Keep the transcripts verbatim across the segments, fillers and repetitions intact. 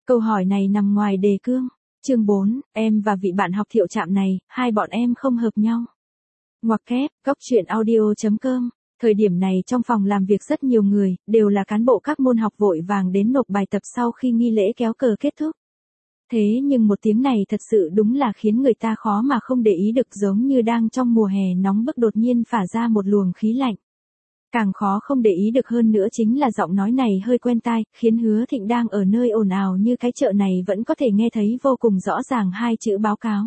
Câu hỏi này nằm ngoài đề cương. Chương bốn, em và vị bạn học Thiệu Trạm này, hai bọn em không hợp nhau. Ngoặc kép, cóc truyện audio chấm com. Thời điểm này trong phòng làm việc rất nhiều người, đều là cán bộ các môn học vội vàng đến nộp bài tập sau khi nghi lễ kéo cờ kết thúc. Thế nhưng một tiếng này thật sự đúng là khiến người ta khó mà không để ý được, giống như đang trong mùa hè nóng bức đột nhiên phả ra một luồng khí lạnh. Càng khó không để ý được hơn nữa chính là giọng nói này hơi quen tai, khiến Hứa Thịnh đang ở nơi ồn ào như cái chợ này vẫn có thể nghe thấy vô cùng rõ ràng hai chữ báo cáo.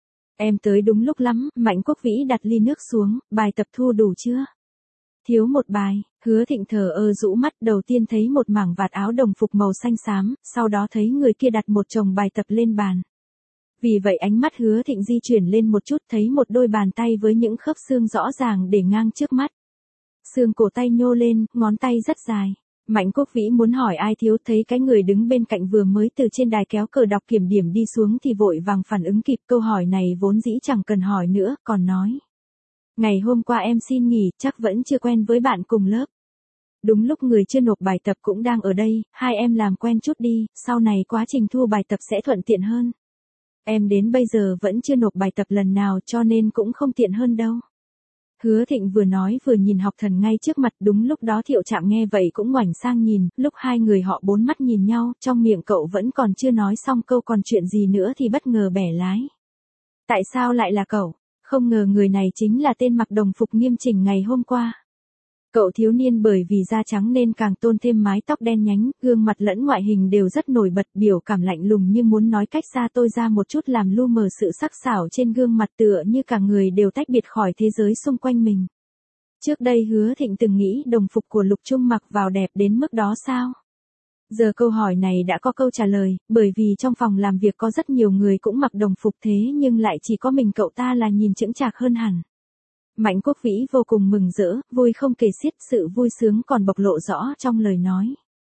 Em tới đúng lúc lắm, Mạnh Quốc Vĩ đặt ly nước xuống, bài tập thu đủ chưa? Thiếu một bài, Hứa Thịnh thờ ơ rũ mắt, đầu tiên thấy một mảng vạt áo đồng phục màu xanh xám, sau đó thấy người kia đặt một chồng bài tập lên bàn. Vì vậy ánh mắt Hứa Thịnh di chuyển lên một chút, thấy một đôi bàn tay với những khớp xương rõ ràng để ngang trước mắt. Xương cổ tay nhô lên, ngón tay rất dài. Mạnh Quốc Vĩ muốn hỏi ai thiếu, thấy cái người đứng bên cạnh vừa mới từ trên đài kéo cờ đọc kiểm điểm đi xuống thì vội vàng phản ứng kịp, câu hỏi này vốn dĩ chẳng cần hỏi nữa, còn nói. Ngày hôm qua em xin nghỉ, chắc vẫn chưa quen với bạn cùng lớp. Đúng lúc người chưa nộp bài tập cũng đang ở đây, hai em làm quen chút đi, sau này quá trình thu bài tập sẽ thuận tiện hơn. Em đến bây giờ vẫn chưa nộp bài tập lần nào cho nên cũng không tiện hơn đâu. Hứa Thịnh vừa nói vừa nhìn học thần ngay trước mặt, đúng lúc đó Thiệu Trạm nghe vậy cũng ngoảnh sang nhìn, lúc hai người họ bốn mắt nhìn nhau, trong miệng cậu vẫn còn chưa nói xong câu còn chuyện gì nữa thì bất ngờ bẻ lái. Tại sao lại là cậu? Không ngờ người này chính là tên mặc đồng phục nghiêm chỉnh ngày hôm qua. Cậu thiếu niên bởi vì da trắng nên càng tôn thêm mái tóc đen nhánh, gương mặt lẫn ngoại hình đều rất nổi bật, biểu cảm lạnh lùng như muốn nói cách xa tôi ra một chút, làm lu mờ sự sắc sảo trên gương mặt, tựa như cả người đều tách biệt khỏi thế giới xung quanh mình. Trước đây Hứa Thịnh từng nghĩ đồng phục của Lục Trung mặc vào đẹp đến mức đó sao? Giờ câu hỏi này đã có câu trả lời, bởi vì trong phòng làm việc có rất nhiều người cũng mặc đồng phục thế nhưng lại chỉ có mình cậu ta là nhìn chững chạc hơn hẳn. Mạnh Quốc Vĩ vô cùng mừng rỡ, vui không kể xiết, sự vui sướng còn bộc lộ rõ trong lời nói.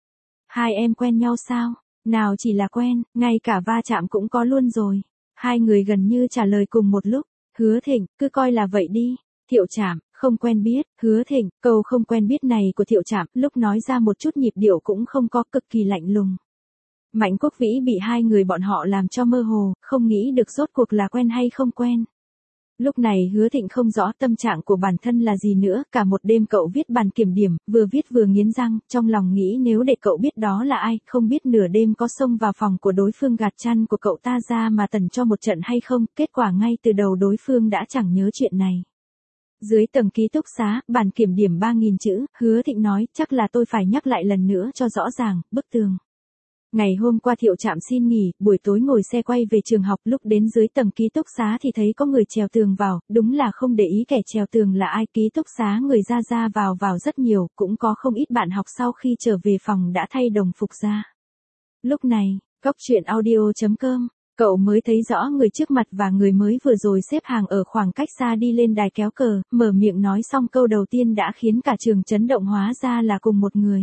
Hai em quen nhau sao? Nào chỉ là quen, ngay cả va chạm cũng có luôn rồi. Hai người gần như trả lời cùng một lúc. Hứa Thịnh, cứ coi là vậy đi. Thiệu Trạm, không quen biết. Hứa Thịnh, câu không quen biết này của Thiệu Trạm lúc nói ra một chút nhịp điệu cũng không có, cực kỳ lạnh lùng. Mạnh Quốc Vĩ bị hai người bọn họ làm cho mơ hồ, không nghĩ được rốt cuộc là quen hay không quen. Lúc này Hứa Thịnh không rõ tâm trạng của bản thân là gì nữa, cả một đêm cậu viết bàn kiểm điểm, vừa viết vừa nghiến răng, trong lòng nghĩ nếu để cậu biết đó là ai, không biết nửa đêm có xông vào phòng của đối phương gạt chăn của cậu ta ra mà tần cho một trận hay không, kết quả ngay từ đầu đối phương đã chẳng nhớ chuyện này. Dưới tầng ký túc xá, bàn kiểm điểm ba nghìn chữ, Hứa Thịnh nói, chắc là tôi phải nhắc lại lần nữa cho rõ ràng, bức tường. Ngày hôm qua Thiệu Trạm xin nghỉ, buổi tối ngồi xe quay về trường học, lúc đến dưới tầng ký túc xá thì thấy có người trèo tường vào, đúng là không để ý kẻ trèo tường là ai, ký túc xá người ra ra vào vào rất nhiều, cũng có không ít bạn học sau khi trở về phòng đã thay đồng phục ra. Lúc này, cóc truyện audio chấm com, cậu mới thấy rõ người trước mặt và người mới vừa rồi xếp hàng ở khoảng cách xa đi lên đài kéo cờ, mở miệng nói xong câu đầu tiên đã khiến cả trường chấn động, hóa ra là cùng một người.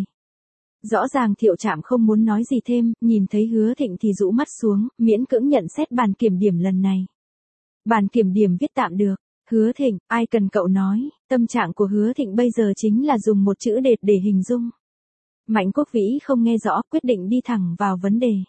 Rõ ràng Thiệu Trạm không muốn nói gì thêm, nhìn thấy Hứa Thịnh thì rũ mắt xuống, miễn cưỡng nhận xét bàn kiểm điểm lần này. Bàn kiểm điểm viết tạm được. Hứa Thịnh, ai cần cậu nói, tâm trạng của Hứa Thịnh bây giờ chính là dùng một chữ đệt để hình dung. Mạnh Quốc Vĩ không nghe rõ, quyết định đi thẳng vào vấn đề.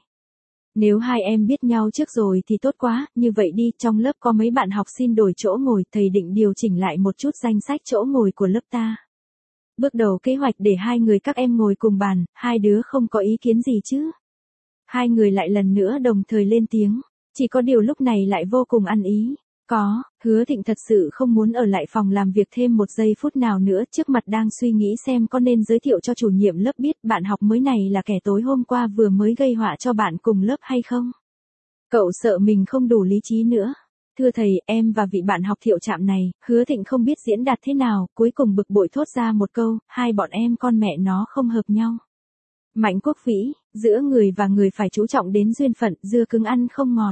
Nếu hai em biết nhau trước rồi thì tốt quá, như vậy đi, trong lớp có mấy bạn học xin đổi chỗ ngồi, thầy định điều chỉnh lại một chút danh sách chỗ ngồi của lớp ta. Bước đầu kế hoạch để hai người các em ngồi cùng bàn, hai đứa không có ý kiến gì chứ? Hai người lại lần nữa đồng thời lên tiếng, chỉ có điều lúc này lại vô cùng ăn ý. Có, Hứa Thịnh thật sự không muốn ở lại phòng làm việc thêm một giây phút nào nữa, trước mặt đang suy nghĩ xem có nên giới thiệu cho chủ nhiệm lớp biết bạn học mới này là kẻ tối hôm qua vừa mới gây họa cho bạn cùng lớp hay không. Cậu sợ mình không đủ lý trí nữa. Thưa thầy, em và vị bạn học Thiệu Trạm này, Hứa Thịnh không biết diễn đạt thế nào, cuối cùng bực bội thốt ra một câu, hai bọn em con mẹ nó không hợp nhau. Mạnh Quốc Vĩ, giữa người và người phải chú trọng đến duyên phận, dưa cứng ăn không ngọt.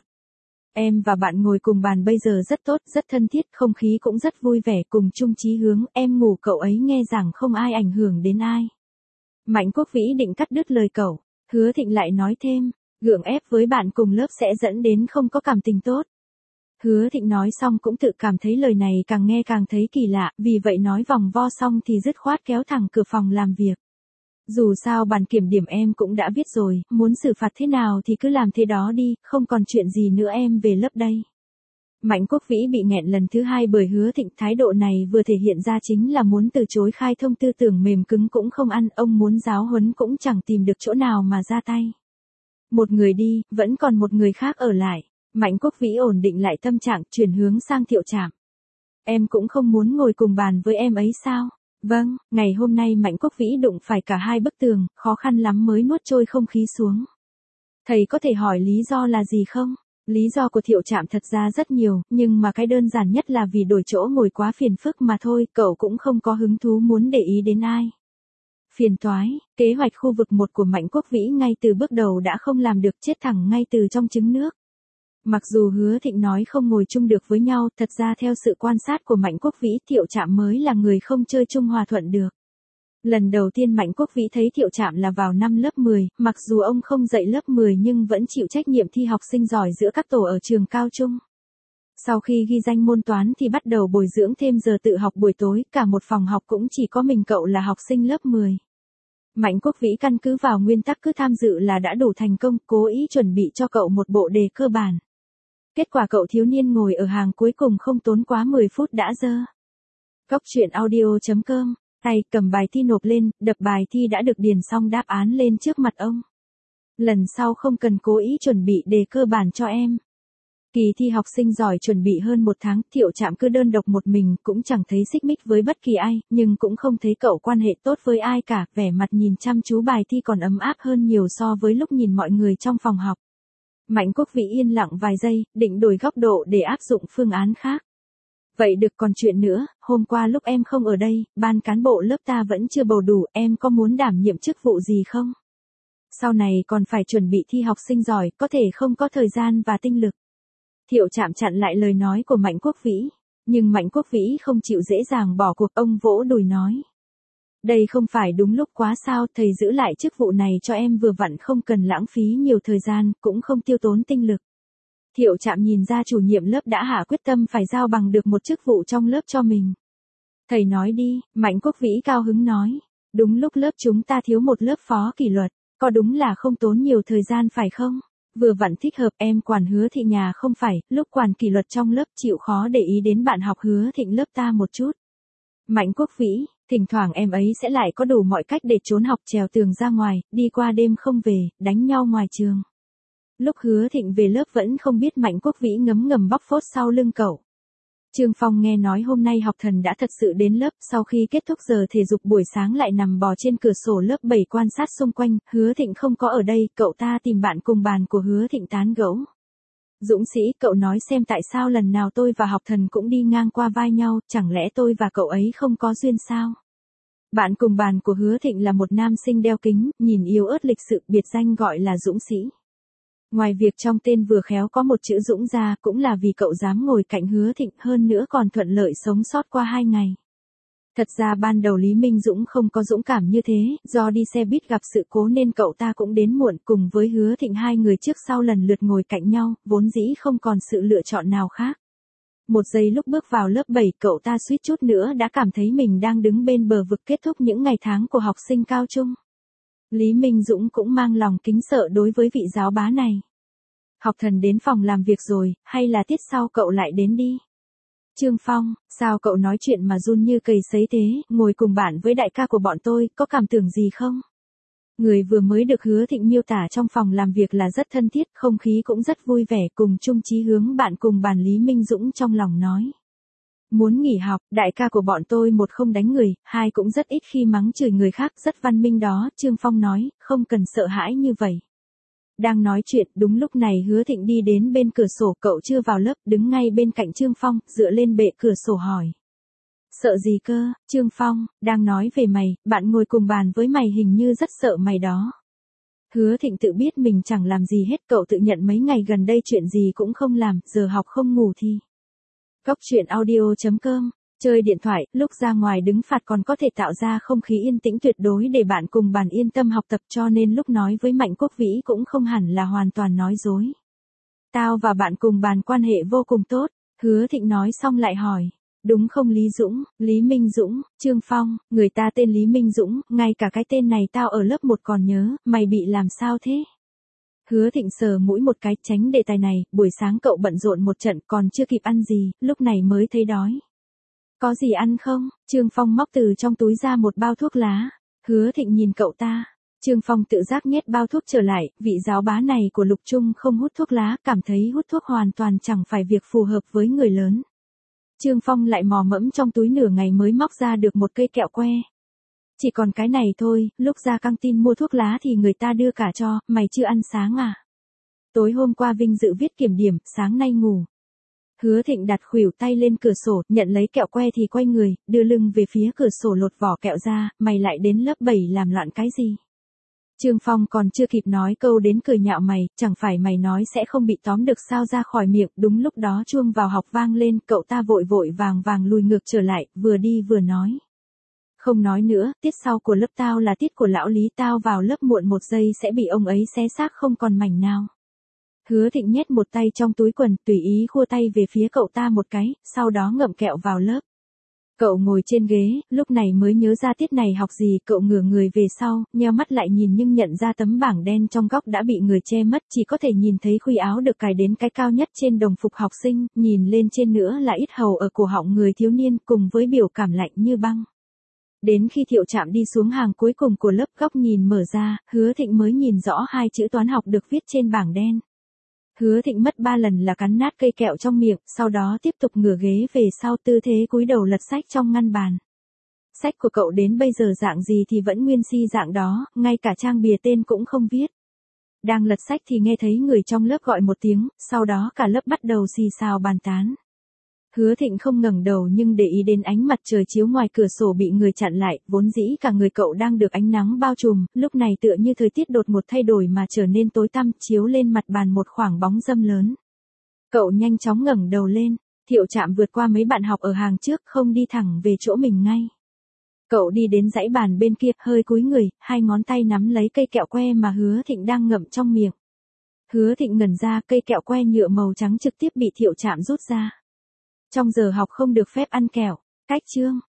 Em và bạn ngồi cùng bàn bây giờ rất tốt, rất thân thiết, không khí cũng rất vui vẻ, cùng chung chí hướng, em ngủ cậu ấy nghe rằng không ai ảnh hưởng đến ai. Mạnh Quốc Vĩ định cắt đứt lời cậu, Hứa Thịnh lại nói thêm, gượng ép với bạn cùng lớp sẽ dẫn đến không có cảm tình tốt. Hứa Thịnh nói xong cũng tự cảm thấy lời này càng nghe càng thấy kỳ lạ, vì vậy nói vòng vo xong thì dứt khoát kéo thẳng cửa phòng làm việc. Dù sao bản kiểm điểm em cũng đã viết rồi, muốn xử phạt thế nào thì cứ làm thế đó đi, không còn chuyện gì nữa em về lớp đây. Mạnh Quốc Vĩ bị nghẹn lần thứ hai bởi Hứa Thịnh, thái độ này vừa thể hiện ra chính là muốn từ chối khai thông, tư tưởng mềm cứng cũng không ăn, ông muốn giáo huấn cũng chẳng tìm được chỗ nào mà ra tay. Một người đi, vẫn còn một người khác ở lại. Mạnh Quốc Vĩ ổn định lại tâm trạng, chuyển hướng sang Thiệu Trạm. Em cũng không muốn ngồi cùng bàn với em ấy sao? Vâng, ngày hôm nay Mạnh Quốc Vĩ đụng phải cả hai bức tường, khó khăn lắm mới nuốt trôi không khí xuống. Thầy có thể hỏi lý do là gì không? Lý do của Thiệu Trạm thật ra rất nhiều, nhưng mà cái đơn giản nhất là vì đổi chỗ ngồi quá phiền phức mà thôi, cậu cũng không có hứng thú muốn để ý đến ai. Phiền toái, kế hoạch khu vực một của Mạnh Quốc Vĩ ngay từ bước đầu đã không làm được, chết thẳng ngay từ trong trứng nước. Mặc dù Hứa Thịnh nói không ngồi chung được với nhau, thật ra theo sự quan sát của Mạnh Quốc Vĩ, Thiệu Trạm mới là người không chơi chung hòa thuận được. Lần đầu tiên Mạnh Quốc Vĩ thấy Thiệu Trạm là vào năm lớp mười, mặc dù ông không dạy lớp mười nhưng vẫn chịu trách nhiệm thi học sinh giỏi giữa các tổ ở trường cao trung. Sau khi ghi danh môn toán thì bắt đầu bồi dưỡng thêm giờ tự học buổi tối, cả một phòng học cũng chỉ có mình cậu là học sinh lớp mười. Mạnh Quốc Vĩ căn cứ vào nguyên tắc cứ tham dự là đã đủ thành công, cố ý chuẩn bị cho cậu một bộ đề cơ bản. Kết quả cậu thiếu niên ngồi ở hàng cuối cùng không tốn quá mười phút đã dơ. Góc truyện audio chấm com, tay cầm bài thi nộp lên, đập bài thi đã được điền xong đáp án lên trước mặt ông. Lần sau không cần cố ý chuẩn bị đề cơ bản cho em. Kỳ thi học sinh giỏi chuẩn bị hơn một tháng, Thiệu Trạm cứ đơn độc một mình, cũng chẳng thấy xích mích với bất kỳ ai, nhưng cũng không thấy cậu quan hệ tốt với ai cả, vẻ mặt nhìn chăm chú bài thi còn ấm áp hơn nhiều so với lúc nhìn mọi người trong phòng học. Mạnh Quốc Vĩ yên lặng vài giây, định đổi góc độ để áp dụng phương án khác. Vậy được, còn chuyện nữa, hôm qua lúc em không ở đây, ban cán bộ lớp ta vẫn chưa bầu đủ, em có muốn đảm nhiệm chức vụ gì không? Sau này còn phải chuẩn bị thi học sinh giỏi, có thể không có thời gian và tinh lực. Thiệu Trạm chặn lại lời nói của Mạnh Quốc Vĩ, nhưng Mạnh Quốc Vĩ không chịu dễ dàng bỏ cuộc, ông vỗ đùi nói. Đây không phải đúng lúc quá sao, thầy giữ lại chức vụ này cho em vừa vặn, không cần lãng phí nhiều thời gian, cũng không tiêu tốn tinh lực. Thiệu Trạm nhìn ra chủ nhiệm lớp đã hạ quyết tâm phải giao bằng được một chức vụ trong lớp cho mình. Thầy nói đi, Mạnh Quốc Vĩ cao hứng nói. Đúng lúc lớp chúng ta thiếu một lớp phó kỷ luật, có đúng là không tốn nhiều thời gian phải không? Vừa vặn thích hợp, em quản Hứa Thịnh nhà không phải, lúc quản kỷ luật trong lớp chịu khó để ý đến bạn học Hứa Thịnh lớp ta một chút. Mạnh Quốc Vĩ, thỉnh thoảng em ấy sẽ lại có đủ mọi cách để trốn học, trèo tường ra ngoài, đi qua đêm không về, đánh nhau ngoài trường. Lúc Hứa Thịnh về lớp vẫn không biết Mạnh Quốc Vĩ ngấm ngầm bóc phốt sau lưng cậu. Trương Phong nghe nói hôm nay học thần đã thật sự đến lớp, sau khi kết thúc giờ thể dục buổi sáng lại nằm bò trên cửa sổ lớp bảy quan sát xung quanh, Hứa Thịnh không có ở đây, cậu ta tìm bạn cùng bàn của Hứa Thịnh tán gẫu. Dũng Sĩ, cậu nói xem tại sao lần nào tôi và học thần cũng đi ngang qua vai nhau, chẳng lẽ tôi và cậu ấy không có duyên sao? Bạn cùng bàn của Hứa Thịnh là một nam sinh đeo kính, nhìn yếu ớt lịch sự, biệt danh gọi là Dũng Sĩ. Ngoài việc trong tên vừa khéo có một chữ Dũng ra, cũng là vì cậu dám ngồi cạnh Hứa Thịnh, hơn nữa còn thuận lợi sống sót qua hai ngày. Thật ra ban đầu Lý Minh Dũng không có dũng cảm như thế, do đi xe buýt gặp sự cố nên cậu ta cũng đến muộn, cùng với Hứa Thịnh hai người trước sau lần lượt ngồi cạnh nhau, vốn dĩ không còn sự lựa chọn nào khác. Một giây lúc bước vào lớp bảy, cậu ta suýt chút nữa đã cảm thấy mình đang đứng bên bờ vực kết thúc những ngày tháng của học sinh cao trung. Lý Minh Dũng cũng mang lòng kính sợ đối với vị giáo bá này. Học thần đến phòng làm việc rồi, hay là tiết sau cậu lại đến đi? Trương Phong, sao cậu nói chuyện mà run như cầy sấy thế, ngồi cùng bạn với đại ca của bọn tôi, có cảm tưởng gì không? Người vừa mới được Hứa Thịnh miêu tả trong phòng làm việc là rất thân thiết, không khí cũng rất vui vẻ, cùng chung chí hướng, bạn cùng bàn Lý Minh Dũng trong lòng nói. Muốn nghỉ học, đại ca của bọn tôi một không đánh người, hai cũng rất ít khi mắng chửi người khác, rất văn minh đó, Trương Phong nói, không cần sợ hãi như vậy. Đang nói chuyện, đúng lúc này Hứa Thịnh đi đến bên cửa sổ, cậu chưa vào lớp, đứng ngay bên cạnh Trương Phong, dựa lên bệ cửa sổ hỏi. Sợ gì cơ, Trương Phong, đang nói về mày, bạn ngồi cùng bàn với mày hình như rất sợ mày đó. Hứa Thịnh tự biết mình chẳng làm gì hết, cậu tự nhận mấy ngày gần đây chuyện gì cũng không làm, giờ học không ngủ thì. Góc truyện audio chấm com, chơi điện thoại, lúc ra ngoài đứng phạt còn có thể tạo ra không khí yên tĩnh tuyệt đối để bạn cùng bàn yên tâm học tập, cho nên lúc nói với Mạnh Quốc Vĩ cũng không hẳn là hoàn toàn nói dối. Tao và bạn cùng bàn quan hệ vô cùng tốt, Hứa Thịnh nói xong lại hỏi. Đúng không Lý Dũng, Lý Minh Dũng, Trương Phong, người ta tên Lý Minh Dũng, ngay cả cái tên này tao ở lớp một còn nhớ, mày bị làm sao thế? Hứa Thịnh sờ mũi một cái, tránh đề tài này, buổi sáng cậu bận rộn một trận còn chưa kịp ăn gì, lúc này mới thấy đói. Có gì ăn không? Trương Phong móc từ trong túi ra một bao thuốc lá. Hứa Thịnh nhìn cậu ta. Trương Phong tự giác nhét bao thuốc trở lại, vị giáo bá này của Lục Trung không hút thuốc lá, cảm thấy hút thuốc hoàn toàn chẳng phải việc phù hợp với người lớn. Trương Phong lại mò mẫm trong túi nửa ngày mới móc ra được một cây kẹo que. Chỉ còn cái này thôi, lúc ra căng tin mua thuốc lá thì người ta đưa cả cho, mày chưa ăn sáng à? Tối hôm qua Vinh dự viết kiểm điểm, sáng nay ngủ. Hứa Thịnh đặt khuỷu tay lên cửa sổ, nhận lấy kẹo que thì quay người, đưa lưng về phía cửa sổ lột vỏ kẹo ra, mày lại đến lớp bảy làm loạn cái gì? Trương Phong còn chưa kịp nói câu đến cười nhạo mày, chẳng phải mày nói sẽ không bị tóm được sao ra khỏi miệng, đúng lúc đó chuông vào học vang lên, cậu ta vội vội vàng vàng lùi ngược trở lại, vừa đi vừa nói. Không nói nữa, tiết sau của lớp tao là tiết của lão Lý, tao vào lớp muộn một giây sẽ bị ông ấy xé xác không còn mảnh nào. Hứa Thịnh nhét một tay trong túi quần, tùy ý khua tay về phía cậu ta một cái, sau đó ngậm kẹo vào lớp. Cậu ngồi trên ghế, lúc này mới nhớ ra tiết này học gì, cậu ngửa người về sau, nheo mắt lại nhìn nhưng nhận ra tấm bảng đen trong góc đã bị người che mất, chỉ có thể nhìn thấy khuy áo được cài đến cái cao nhất trên đồng phục học sinh, nhìn lên trên nữa là ít hầu ở cổ họng người thiếu niên cùng với biểu cảm lạnh như băng. Đến khi Thiệu Trạm đi xuống hàng cuối cùng của lớp, góc nhìn mở ra, Hứa Thịnh mới nhìn rõ hai chữ toán học được viết trên bảng đen. Hứa Thịnh mất ba lần là cắn nát cây kẹo trong miệng, sau đó tiếp tục ngửa ghế về sau tư thế cúi đầu lật sách trong ngăn bàn. Sách của cậu đến bây giờ dạng gì thì vẫn nguyên si dạng đó, ngay cả trang bìa tên cũng không viết. Đang lật sách thì nghe thấy người trong lớp gọi một tiếng, sau đó cả lớp bắt đầu xì xào bàn tán. Hứa Thịnh không ngẩng đầu nhưng để ý đến ánh mặt trời chiếu ngoài cửa sổ bị người chặn lại, vốn dĩ cả người cậu đang được ánh nắng bao trùm, lúc này tựa như thời tiết đột ngột thay đổi mà trở nên tối tăm, chiếu lên mặt bàn một khoảng bóng râm lớn. Cậu nhanh chóng ngẩng đầu lên, Thiệu Trạm vượt qua mấy bạn học ở hàng trước, không đi thẳng về chỗ mình ngay. Cậu đi đến dãy bàn bên kia, hơi cúi người, hai ngón tay nắm lấy cây kẹo que mà Hứa Thịnh đang ngậm trong miệng. Hứa Thịnh ngẩn ra, cây kẹo que nhựa màu trắng trực tiếp bị Thiệu Trạm rút ra. Trong giờ học không được phép ăn kẹo. Cách chương